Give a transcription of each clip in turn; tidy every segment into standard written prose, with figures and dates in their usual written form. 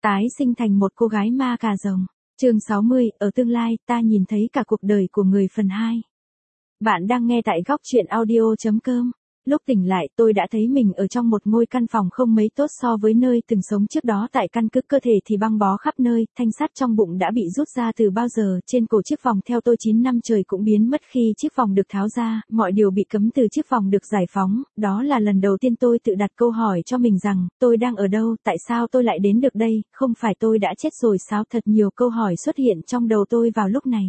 Tái sinh thành một cô gái ma cà rồng. Chương 60, ở tương lai, ta nhìn thấy cả cuộc đời của người phần 2. Bạn đang nghe tại góc truyện audio.com. Lúc tỉnh lại tôi đã thấy mình ở trong một ngôi căn phòng không mấy tốt so với nơi từng sống trước đó, tại căn cứ cơ thể thì băng bó khắp nơi, thanh sắt trong bụng đã bị rút ra từ bao giờ, trên cổ chiếc vòng theo tôi 9 năm trời cũng biến mất khi chiếc vòng được tháo ra, mọi điều bị cấm từ chiếc vòng được giải phóng, đó là lần đầu tiên tôi tự đặt câu hỏi cho mình rằng, tôi đang ở đâu, tại sao tôi lại đến được đây, không phải tôi đã chết rồi sao, thật nhiều câu hỏi xuất hiện trong đầu tôi vào lúc này.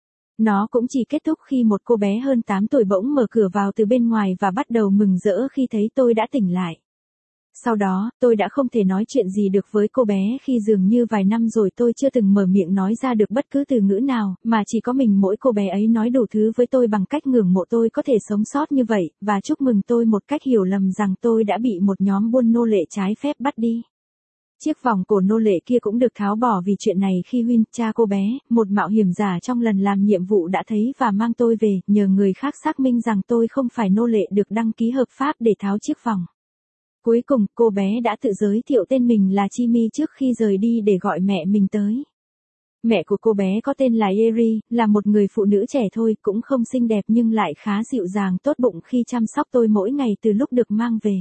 Nó cũng chỉ kết thúc khi một cô bé hơn 8 tuổi bỗng mở cửa vào từ bên ngoài và bắt đầu mừng rỡ khi thấy tôi đã tỉnh lại. Sau đó, tôi đã không thể nói chuyện gì được với cô bé khi dường như vài năm rồi tôi chưa từng mở miệng nói ra được bất cứ từ ngữ nào, mà chỉ có mình mỗi cô bé ấy nói đủ thứ với tôi bằng cách ngưỡng mộ tôi có thể sống sót như vậy, và chúc mừng tôi một cách hiểu lầm rằng tôi đã bị một nhóm buôn nô lệ trái phép bắt đi. Chiếc vòng cổ nô lệ kia cũng được tháo bỏ vì chuyện này khi Huynh, cha cô bé, một mạo hiểm giả trong lần làm nhiệm vụ đã thấy và mang tôi về, nhờ người khác xác minh rằng tôi không phải nô lệ được đăng ký hợp pháp để tháo chiếc vòng. Cuối cùng, cô bé đã tự giới thiệu tên mình là Chimi trước khi rời đi để gọi mẹ mình tới. Mẹ của cô bé có tên là Eri, là một người phụ nữ trẻ thôi, cũng không xinh đẹp nhưng lại khá dịu dàng tốt bụng khi chăm sóc tôi mỗi ngày từ lúc được mang về.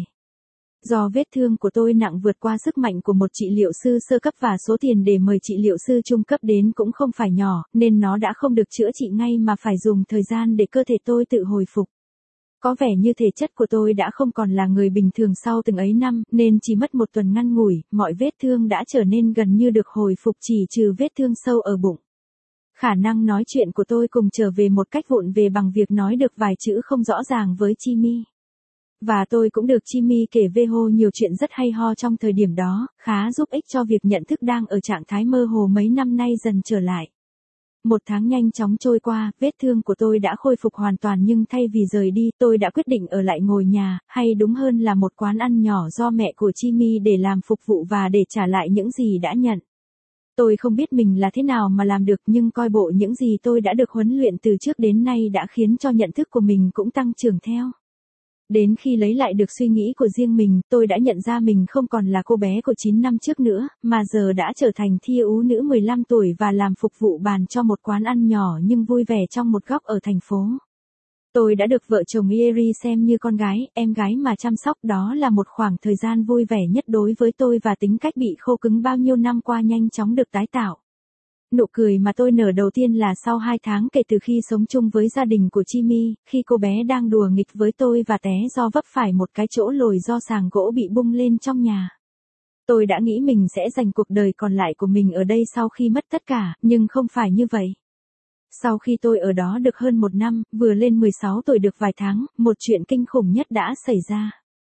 Do vết thương của tôi nặng vượt qua sức mạnh của một trị liệu sư sơ cấp và số tiền để mời trị liệu sư trung cấp đến cũng không phải nhỏ, nên nó đã không được chữa trị ngay mà phải dùng thời gian để cơ thể tôi tự hồi phục. Có vẻ như thể chất của tôi đã không còn là người bình thường sau từng ấy năm, nên chỉ mất một tuần ngắn ngủi, mọi vết thương đã trở nên gần như được hồi phục chỉ trừ vết thương sâu ở bụng. Khả năng nói chuyện của tôi cùng trở về một cách vụng về bằng việc nói được vài chữ không rõ ràng với Chimi. Và tôi cũng được Chimi kể về nhiều chuyện rất hay ho trong thời điểm đó, khá giúp ích cho việc nhận thức đang ở trạng thái mơ hồ mấy năm nay dần trở lại. Một tháng nhanh chóng trôi qua, vết thương của tôi đã khôi phục hoàn toàn nhưng thay vì rời đi, tôi đã quyết định ở lại ngồi nhà, hay đúng hơn là một quán ăn nhỏ do mẹ của Chimi để làm phục vụ và để trả lại những gì đã nhận. Tôi không biết mình là thế nào mà làm được nhưng coi bộ những gì tôi đã được huấn luyện từ trước đến nay đã khiến cho nhận thức của mình cũng tăng trưởng theo. Đến khi lấy lại được suy nghĩ của riêng mình, tôi đã nhận ra mình không còn là cô bé của 9 năm trước nữa, mà giờ đã trở thành thi ú nữ 15 tuổi và làm phục vụ bàn cho một quán ăn nhỏ nhưng vui vẻ trong một góc ở thành phố. Tôi đã được vợ chồng Eri xem như con gái, em gái mà chăm sóc, đó là một khoảng thời gian vui vẻ nhất đối với tôi và tính cách bị khô cứng bao nhiêu năm qua nhanh chóng được tái tạo. Nụ cười mà tôi nở đầu tiên là sau 2 tháng kể từ khi sống chung với gia đình của Chimi, khi cô bé đang đùa nghịch với tôi và té do vấp phải một cái chỗ lồi do sàng gỗ bị bung lên trong nhà. Tôi đã nghĩ mình sẽ dành cuộc đời còn lại của mình ở đây sau khi mất tất cả, nhưng không phải như vậy. Sau khi tôi ở đó được hơn 1 năm, vừa lên 16 tuổi được vài tháng, một chuyện kinh khủng nhất đã xảy ra.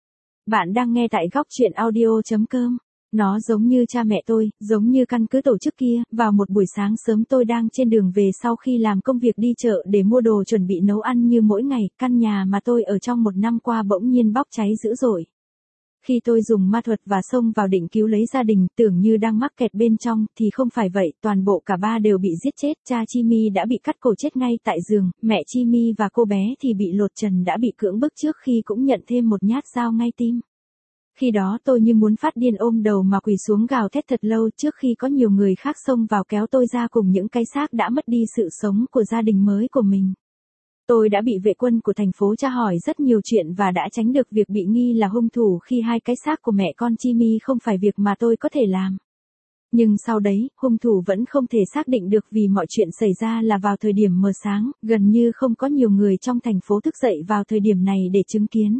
Bạn đang nghe tại góc truyện audio.com. Nó giống như cha mẹ tôi, giống như căn cứ tổ chức kia, vào một buổi sáng sớm tôi đang trên đường về sau khi làm công việc đi chợ để mua đồ chuẩn bị nấu ăn như mỗi ngày, căn nhà mà tôi ở trong 1 năm qua bỗng nhiên bốc cháy dữ dội. Khi tôi dùng ma thuật và xông vào định cứu lấy gia đình, tưởng như đang mắc kẹt bên trong, thì không phải vậy, toàn bộ cả ba đều bị giết chết, cha Chimi đã bị cắt cổ chết ngay tại giường, mẹ Chimi và cô bé thì bị lột trần đã bị cưỡng bức trước khi cũng nhận thêm một nhát dao ngay tim. Khi đó tôi như muốn phát điên ôm đầu mà quỳ xuống gào thét thật lâu trước khi có nhiều người khác xông vào kéo tôi ra cùng những cái xác đã mất đi sự sống của gia đình mới của mình. Tôi đã bị vệ quân của thành phố tra hỏi rất nhiều chuyện và đã tránh được việc bị nghi là hung thủ khi 2 cái xác của mẹ con Chimi không phải việc mà tôi có thể làm. Nhưng sau đấy, hung thủ vẫn không thể xác định được vì mọi chuyện xảy ra là vào thời điểm mờ sáng, gần như không có nhiều người trong thành phố thức dậy vào thời điểm này để chứng kiến.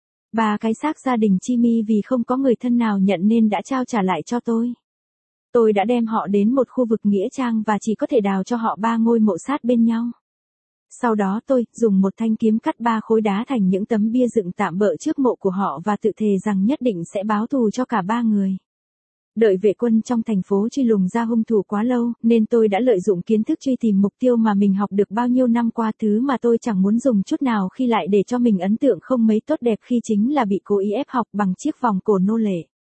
3 cái xác gia đình Chimi vì không có người thân nào nhận nên đã trao trả lại cho tôi. Tôi đã đem họ đến một khu vực nghĩa trang và chỉ có thể đào cho họ 3 ngôi mộ sát bên nhau. Sau đó tôi dùng một thanh kiếm cắt 3 khối đá thành những tấm bia dựng tạm bợ trước mộ của họ và tự thề rằng nhất định sẽ báo thù cho cả 3 người. Đợi vệ quân trong thành phố truy lùng ra hung thủ quá lâu, nên tôi đã lợi dụng kiến thức truy tìm mục tiêu mà mình học được bao nhiêu năm qua, thứ mà tôi chẳng muốn dùng chút nào khi lại để cho mình ấn tượng không mấy tốt đẹp khi chính là bị cố ý ép học bằng chiếc vòng cổ nô lệ.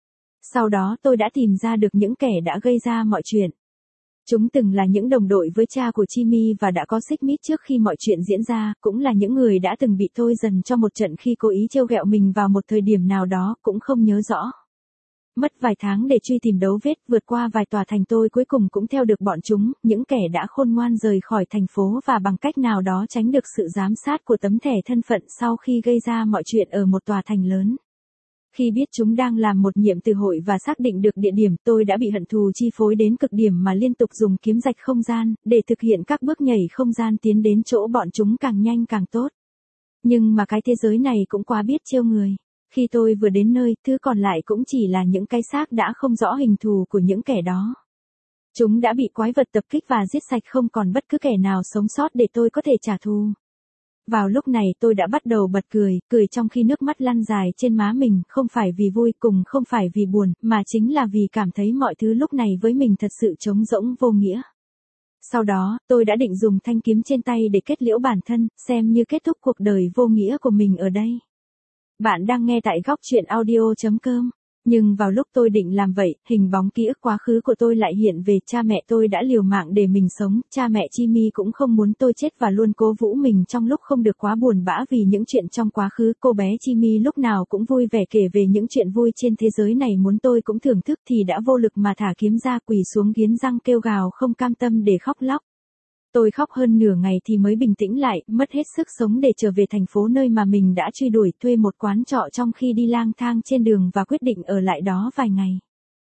Sau đó tôi đã tìm ra được những kẻ đã gây ra mọi chuyện. Chúng từng là những đồng đội với cha của Chimi và đã có xích mích trước khi mọi chuyện diễn ra, cũng là những người đã từng bị tôi dần cho một trận khi cố ý trêu ghẹo mình vào một thời điểm nào đó, cũng không nhớ rõ. Mất vài tháng để truy tìm dấu vết, vượt qua vài tòa thành, tôi cuối cùng cũng theo được bọn chúng, những kẻ đã khôn ngoan rời khỏi thành phố và bằng cách nào đó tránh được sự giám sát của tấm thẻ thân phận sau khi gây ra mọi chuyện ở một tòa thành lớn. Khi biết chúng đang làm một nhiệm từ hội và xác định được địa điểm, tôi đã bị hận thù chi phối đến cực điểm mà liên tục dùng kiếm rạch không gian, để thực hiện các bước nhảy không gian tiến đến chỗ bọn chúng càng nhanh càng tốt. Nhưng mà cái thế giới này cũng quá biết trêu người. Khi tôi vừa đến nơi, thứ còn lại cũng chỉ là những cái xác đã không rõ hình thù của những kẻ đó. Chúng đã bị quái vật tập kích và giết sạch, không còn bất cứ kẻ nào sống sót để tôi có thể trả thù. Vào lúc này tôi đã bắt đầu bật cười, cười trong khi nước mắt lăn dài trên má mình, không phải vì vui, cùng không phải vì buồn, mà chính là vì cảm thấy mọi thứ lúc này với mình thật sự trống rỗng vô nghĩa. Sau đó, tôi đã định dùng thanh kiếm trên tay để kết liễu bản thân, xem như kết thúc cuộc đời vô nghĩa của mình ở đây. Bạn đang nghe tại góc truyện audio.com. Nhưng vào lúc tôi định làm vậy, hình bóng ký ức quá khứ của tôi lại hiện về. Cha mẹ tôi đã liều mạng để mình sống, cha mẹ Jimmy cũng không muốn tôi chết và luôn cố vũ mình trong lúc không được quá buồn bã vì những chuyện trong quá khứ. Cô bé Jimmy lúc nào cũng vui vẻ kể về những chuyện vui trên thế giới này, muốn tôi cũng thưởng thức thì đã vô lực mà thả kiếm ra, quỳ xuống nghiến răng kêu gào không cam tâm để khóc lóc. Tôi khóc hơn nửa ngày thì mới bình tĩnh lại, mất hết sức sống để trở về thành phố nơi mà mình đã truy đuổi, thuê một quán trọ trong khi đi lang thang trên đường và quyết định ở lại đó vài ngày.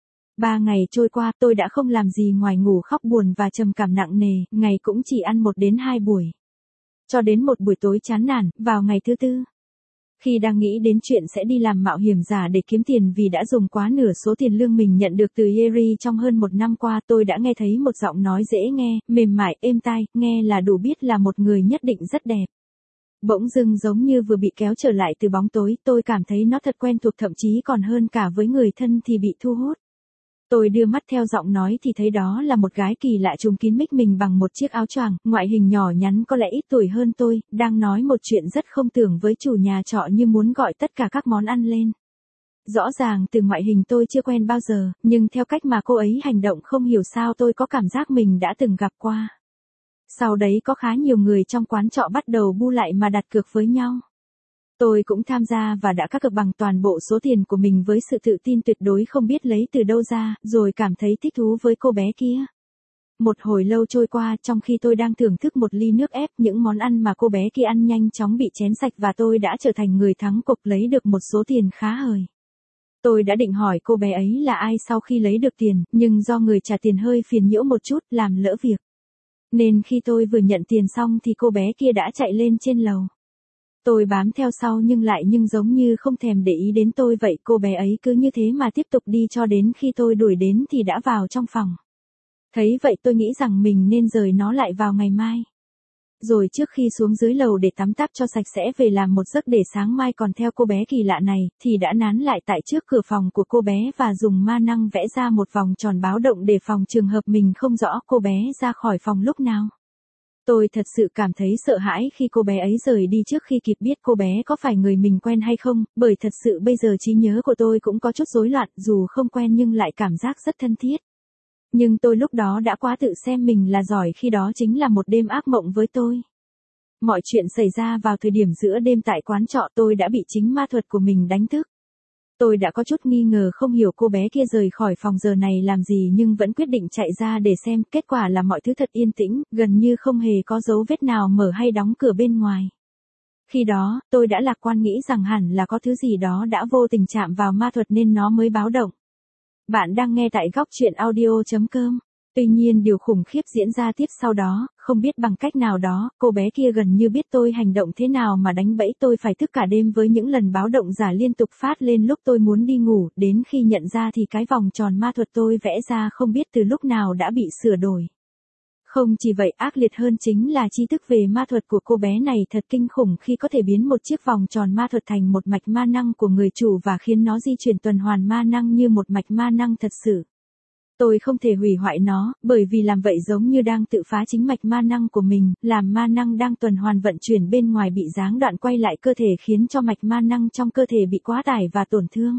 3 ngày trôi qua, tôi đã không làm gì ngoài ngủ, khóc buồn và trầm cảm nặng nề, ngày cũng chỉ ăn 1 đến 2 buổi. Cho đến một buổi tối chán nản, vào ngày thứ 4. Khi đang nghĩ đến chuyện sẽ đi làm mạo hiểm giả để kiếm tiền vì đã dùng quá nửa số tiền lương mình nhận được từ Yeri trong hơn 1 năm qua, tôi đã nghe thấy một giọng nói dễ nghe, mềm mại, êm tai, nghe là đủ biết là một người nhất định rất đẹp. Bỗng dưng giống như vừa bị kéo trở lại từ bóng tối, tôi cảm thấy nó thật quen thuộc, thậm chí còn hơn cả với người thân thì bị thu hút. Tôi đưa mắt theo giọng nói thì thấy đó là một gái kỳ lạ trùm kín mít mình bằng một chiếc áo choàng, ngoại hình nhỏ nhắn, có lẽ ít tuổi hơn tôi, đang nói một chuyện rất không tưởng với chủ nhà trọ như muốn gọi tất cả các món ăn lên. Rõ ràng từ ngoại hình tôi chưa quen bao giờ, nhưng theo cách mà cô ấy hành động không hiểu sao tôi có cảm giác mình đã từng gặp qua. Sau đấy có khá nhiều người trong quán trọ bắt đầu bu lại mà đặt cược với nhau. Tôi cũng tham gia và đã cá cược bằng toàn bộ số tiền của mình với sự tự tin tuyệt đối không biết lấy từ đâu ra, rồi cảm thấy thích thú với cô bé kia. Một hồi lâu trôi qua, trong khi tôi đang thưởng thức một ly nước ép, những món ăn mà cô bé kia ăn nhanh chóng bị chén sạch và tôi đã trở thành người thắng cuộc, lấy được một số tiền khá hời. Tôi đã định hỏi cô bé ấy là ai sau khi lấy được tiền, nhưng do người trả tiền hơi phiền nhiễu một chút, làm lỡ việc. Nên khi tôi vừa nhận tiền xong thì cô bé kia đã chạy lên trên lầu. Tôi bám theo sau nhưng giống như không thèm để ý đến tôi vậy, cô bé ấy cứ như thế mà tiếp tục đi cho đến khi tôi đuổi đến thì đã vào trong phòng. Thấy vậy tôi nghĩ rằng mình nên rời nó lại vào ngày mai. Rồi trước khi xuống dưới lầu để tắm táp cho sạch sẽ về làm một giấc để sáng mai còn theo cô bé kỳ lạ này, thì đã nán lại tại trước cửa phòng của cô bé và dùng ma năng vẽ ra một vòng tròn báo động để phòng trường hợp mình không rõ cô bé ra khỏi phòng lúc nào. Tôi thật sự cảm thấy sợ hãi khi cô bé ấy rời đi trước khi kịp biết cô bé có phải người mình quen hay không, bởi thật sự bây giờ trí nhớ của tôi cũng có chút rối loạn, dù không quen nhưng lại cảm giác rất thân thiết. Nhưng tôi lúc đó đã quá tự xem mình là giỏi, khi đó chính là một đêm ác mộng với tôi. Mọi chuyện xảy ra vào thời điểm giữa đêm tại quán trọ, tôi đã bị chính ma thuật của mình đánh thức. Tôi đã có chút nghi ngờ, không hiểu cô bé kia rời khỏi phòng giờ này làm gì, nhưng vẫn quyết định chạy ra để xem. Kết quả là mọi thứ thật yên tĩnh, gần như không hề có dấu vết nào mở hay đóng cửa bên ngoài. Khi đó, tôi đã lạc quan nghĩ rằng hẳn là có thứ gì đó đã vô tình chạm vào ma thuật nên nó mới báo động. Bạn đang nghe tại góc truyện audio.com. Tuy nhiên điều khủng khiếp diễn ra tiếp sau đó, không biết bằng cách nào đó, cô bé kia gần như biết tôi hành động thế nào mà đánh bẫy tôi phải thức cả đêm với những lần báo động giả liên tục phát lên lúc tôi muốn đi ngủ, đến khi nhận ra thì cái vòng tròn ma thuật tôi vẽ ra không biết từ lúc nào đã bị sửa đổi. Không chỉ vậy, ác liệt hơn chính là tri thức về ma thuật của cô bé này thật kinh khủng khi có thể biến một chiếc vòng tròn ma thuật thành một mạch ma năng của người chủ và khiến nó di chuyển tuần hoàn ma năng như một mạch ma năng thật sự. Tôi không thể hủy hoại nó, bởi vì làm vậy giống như đang tự phá chính mạch ma năng của mình, làm ma năng đang tuần hoàn vận chuyển bên ngoài bị gián đoạn quay lại cơ thể, khiến cho mạch ma năng trong cơ thể bị quá tải và tổn thương.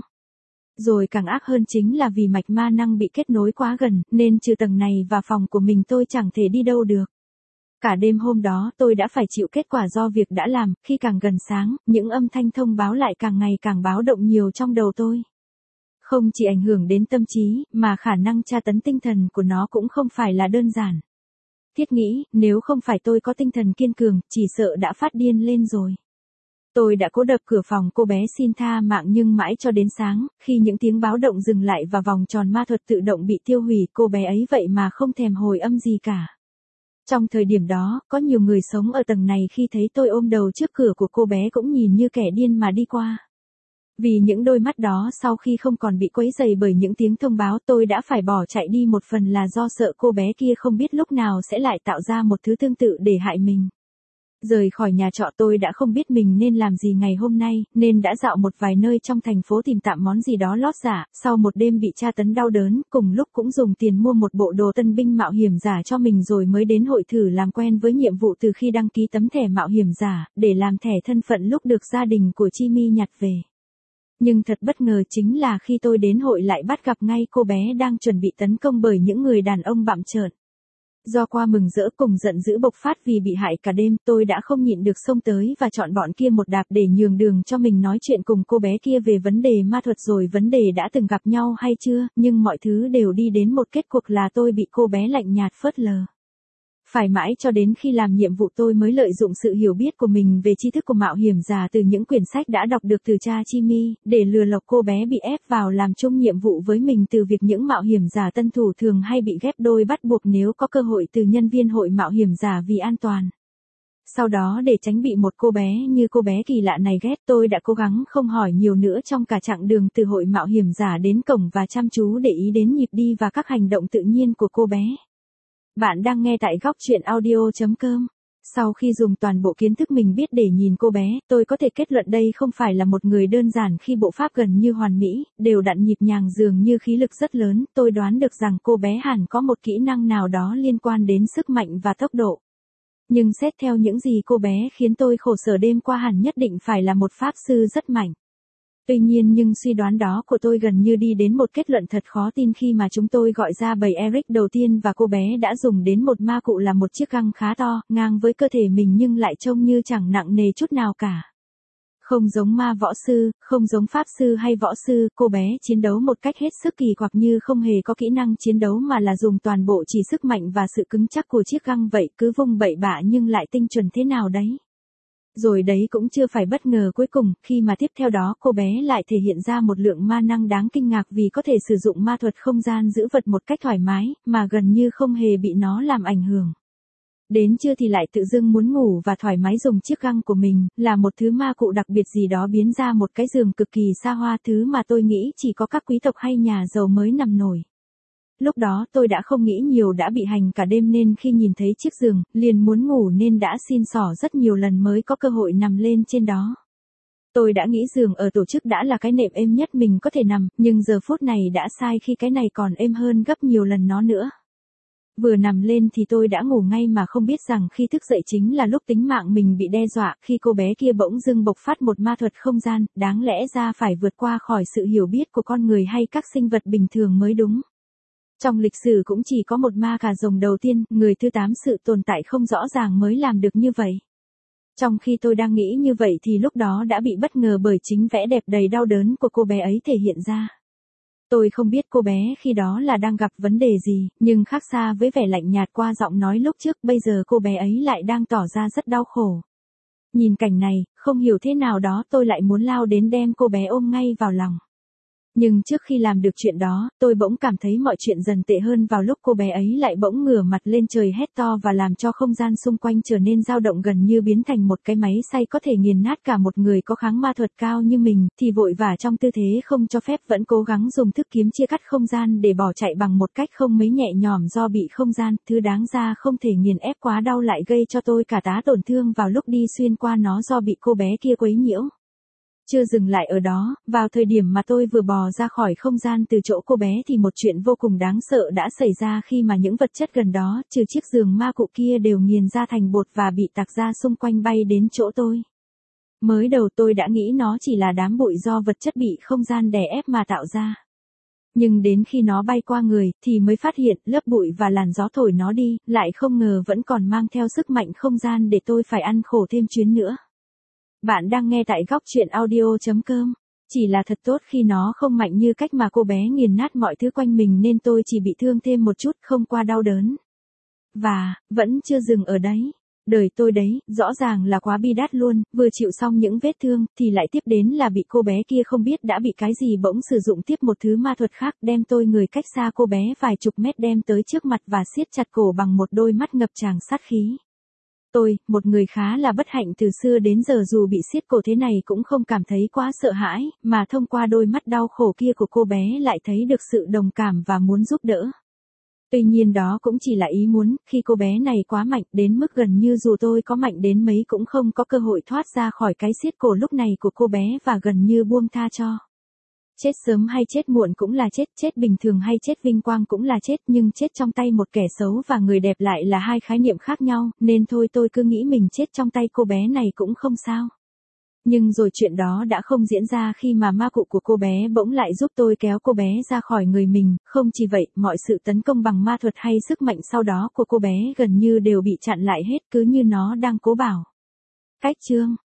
Rồi càng ác hơn chính là vì mạch ma năng bị kết nối quá gần, nên trừ tầng này và phòng của mình tôi chẳng thể đi đâu được. Cả đêm hôm đó tôi đã phải chịu kết quả do việc đã làm, khi càng gần sáng, những âm thanh thông báo lại càng ngày càng báo động nhiều trong đầu tôi. Không chỉ ảnh hưởng đến tâm trí, mà khả năng tra tấn tinh thần của nó cũng không phải là đơn giản. Thiết nghĩ, nếu không phải tôi có tinh thần kiên cường, chỉ sợ đã phát điên lên rồi. Tôi đã cố đập cửa phòng cô bé xin tha mạng nhưng mãi cho đến sáng, khi những tiếng báo động dừng lại và vòng tròn ma thuật tự động bị tiêu hủy, cô bé ấy vậy mà không thèm hồi âm gì cả. Trong thời điểm đó, có nhiều người sống ở tầng này khi thấy tôi ôm đầu trước cửa của cô bé cũng nhìn như kẻ điên mà đi qua. Vì những đôi mắt đó sau khi không còn bị quấy rầy bởi những tiếng thông báo, tôi đã phải bỏ chạy đi, một phần là do sợ cô bé kia không biết lúc nào sẽ lại tạo ra một thứ tương tự để hại mình. Rời khỏi nhà trọ, tôi đã không biết mình nên làm gì ngày hôm nay, nên đã dạo một vài nơi trong thành phố tìm tạm món gì đó lót giả. Sau một đêm bị tra tấn đau đớn, cùng lúc cũng dùng tiền mua một bộ đồ tân binh mạo hiểm giả cho mình, rồi mới đến hội thử làm quen với nhiệm vụ từ khi đăng ký tấm thẻ mạo hiểm giả, để làm thẻ thân phận lúc được gia đình của Jimmy nhặt về. Nhưng thật bất ngờ chính là khi tôi đến hội lại bắt gặp ngay cô bé đang chuẩn bị tấn công bởi những người đàn ông bặm trợn. Do qua mừng rỡ cùng giận dữ bộc phát vì bị hại cả đêm, tôi đã không nhịn được xông tới và chọn bọn kia một đạp để nhường đường cho mình nói chuyện cùng cô bé kia về vấn đề ma thuật, rồi vấn đề đã từng gặp nhau hay chưa, nhưng mọi thứ đều đi đến một kết cục là tôi bị cô bé lạnh nhạt phớt lờ. Phải mãi cho đến khi làm nhiệm vụ tôi mới lợi dụng sự hiểu biết của mình về tri thức của mạo hiểm giả từ những quyển sách đã đọc được từ cha Jimmy, để lừa lọc cô bé bị ép vào làm chung nhiệm vụ với mình, từ việc những mạo hiểm giả tân thủ thường hay bị ghép đôi bắt buộc nếu có cơ hội từ nhân viên hội mạo hiểm giả vì an toàn. Sau đó để tránh bị một cô bé như cô bé kỳ lạ này ghét, tôi đã cố gắng không hỏi nhiều nữa trong cả chặng đường từ hội mạo hiểm giả đến cổng và chăm chú để ý đến nhịp đi và các hành động tự nhiên của cô bé. Bạn đang nghe tại góc truyện audio.com. Sau khi dùng toàn bộ kiến thức mình biết để nhìn cô bé, tôi có thể kết luận đây không phải là một người đơn giản khi bộ pháp gần như hoàn mỹ, đều đặn nhịp nhàng dường như khí lực rất lớn. Tôi đoán được rằng cô bé hẳn có một kỹ năng nào đó liên quan đến sức mạnh và tốc độ. Nhưng xét theo những gì cô bé khiến tôi khổ sở đêm qua, hẳn nhất định phải là một pháp sư rất mạnh. Tuy nhiên nhưng suy đoán đó của tôi gần như đi đến một kết luận thật khó tin khi mà chúng tôi gọi ra bầy Eric đầu tiên và cô bé đã dùng đến một ma cụ là một chiếc găng khá to, ngang với cơ thể mình nhưng lại trông như chẳng nặng nề chút nào cả. Không giống ma võ sư, không giống pháp sư hay võ sư, cô bé chiến đấu một cách hết sức kỳ quặc, như không hề có kỹ năng chiến đấu mà là dùng toàn bộ chỉ sức mạnh và sự cứng chắc của chiếc găng vậy, cứ vung bậy bạ nhưng lại tinh chuẩn thế nào đấy. Rồi đấy cũng chưa phải bất ngờ cuối cùng, khi mà tiếp theo đó cô bé lại thể hiện ra một lượng ma năng đáng kinh ngạc vì có thể sử dụng ma thuật không gian giữ vật một cách thoải mái, mà gần như không hề bị nó làm ảnh hưởng. Đến trưa thì lại tự dưng muốn ngủ và thoải mái dùng chiếc găng của mình, là một thứ ma cụ đặc biệt gì đó biến ra một cái giường cực kỳ xa hoa, thứ mà tôi nghĩ chỉ có các quý tộc hay nhà giàu mới nằm nổi. Lúc đó tôi đã không nghĩ nhiều, đã bị hành cả đêm nên khi nhìn thấy chiếc giường, liền muốn ngủ nên đã xin xỏ rất nhiều lần mới có cơ hội nằm lên trên đó. Tôi đã nghĩ giường ở tổ chức đã là cái nệm êm nhất mình có thể nằm, nhưng giờ phút này đã sai khi cái này còn êm hơn gấp nhiều lần nó nữa. Vừa nằm lên thì tôi đã ngủ ngay mà không biết rằng khi thức dậy chính là lúc tính mạng mình bị đe dọa, khi cô bé kia bỗng dưng bộc phát một ma thuật không gian, đáng lẽ ra phải vượt qua khỏi sự hiểu biết của con người hay các sinh vật bình thường mới đúng. Trong lịch sử cũng chỉ có một ma cà rồng đầu tiên, người thứ 8 sự tồn tại không rõ ràng mới làm được như vậy. Trong khi tôi đang nghĩ như vậy thì lúc đó đã bị bất ngờ bởi chính vẻ đẹp đầy đau đớn của cô bé ấy thể hiện ra. Tôi không biết cô bé khi đó là đang gặp vấn đề gì, nhưng khác xa với vẻ lạnh nhạt qua giọng nói lúc trước, bây giờ cô bé ấy lại đang tỏ ra rất đau khổ. Nhìn cảnh này, không hiểu thế nào đó tôi lại muốn lao đến đem cô bé ôm ngay vào lòng. Nhưng trước khi làm được chuyện đó, tôi bỗng cảm thấy mọi chuyện dần tệ hơn vào lúc cô bé ấy lại bỗng ngửa mặt lên trời hét to và làm cho không gian xung quanh trở nên dao động, gần như biến thành một cái máy xay có thể nghiền nát cả một người có kháng ma thuật cao như mình, thì vội vã trong tư thế không cho phép vẫn cố gắng dùng thức kiếm chia cắt không gian để bỏ chạy bằng một cách không mấy nhẹ nhõm do bị không gian, thứ đáng ra không thể nghiền ép quá đau lại gây cho tôi cả tá tổn thương vào lúc đi xuyên qua nó do bị cô bé kia quấy nhiễu. Chưa dừng lại ở đó, vào thời điểm mà tôi vừa bò ra khỏi không gian từ chỗ cô bé thì một chuyện vô cùng đáng sợ đã xảy ra khi mà những vật chất gần đó, trừ chiếc giường ma cụ kia, đều nghiền ra thành bột và bị tạc ra xung quanh bay đến chỗ tôi. Mới đầu tôi đã nghĩ nó chỉ là đám bụi do vật chất bị không gian đè ép mà tạo ra. Nhưng đến khi nó bay qua người, thì mới phát hiện lớp bụi và làn gió thổi nó đi, lại không ngờ vẫn còn mang theo sức mạnh không gian để tôi phải ăn khổ thêm chuyến nữa. Bạn đang nghe tại góc truyện audio.com. Chỉ là thật tốt khi nó không mạnh như cách mà cô bé nghiền nát mọi thứ quanh mình nên tôi chỉ bị thương thêm một chút không qua đau đớn. Và, vẫn chưa dừng ở đấy. Đời tôi đấy, rõ ràng là quá bi đát luôn, vừa chịu xong những vết thương, thì lại tiếp đến là bị cô bé kia không biết đã bị cái gì bỗng sử dụng tiếp một thứ ma thuật khác đem tôi người cách xa cô bé vài chục mét đem tới trước mặt và siết chặt cổ bằng một đôi mắt ngập tràn sát khí. Tôi, một người khá là bất hạnh từ xưa đến giờ dù bị siết cổ thế này cũng không cảm thấy quá sợ hãi, mà thông qua đôi mắt đau khổ kia của cô bé lại thấy được sự đồng cảm và muốn giúp đỡ. Tuy nhiên đó cũng chỉ là ý muốn, khi cô bé này quá mạnh đến mức gần như dù tôi có mạnh đến mấy cũng không có cơ hội thoát ra khỏi cái siết cổ lúc này của cô bé và gần như buông tha cho. Chết sớm hay chết muộn cũng là chết, chết bình thường hay chết vinh quang cũng là chết, nhưng chết trong tay một kẻ xấu và người đẹp lại là hai khái niệm khác nhau, nên thôi tôi cứ nghĩ mình chết trong tay cô bé này cũng không sao. Nhưng rồi chuyện đó đã không diễn ra khi mà ma cụ của cô bé bỗng lại giúp tôi kéo cô bé ra khỏi người mình, không chỉ vậy, mọi sự tấn công bằng ma thuật hay sức mạnh sau đó của cô bé gần như đều bị chặn lại hết cứ như nó đang cố bảo. Cách chương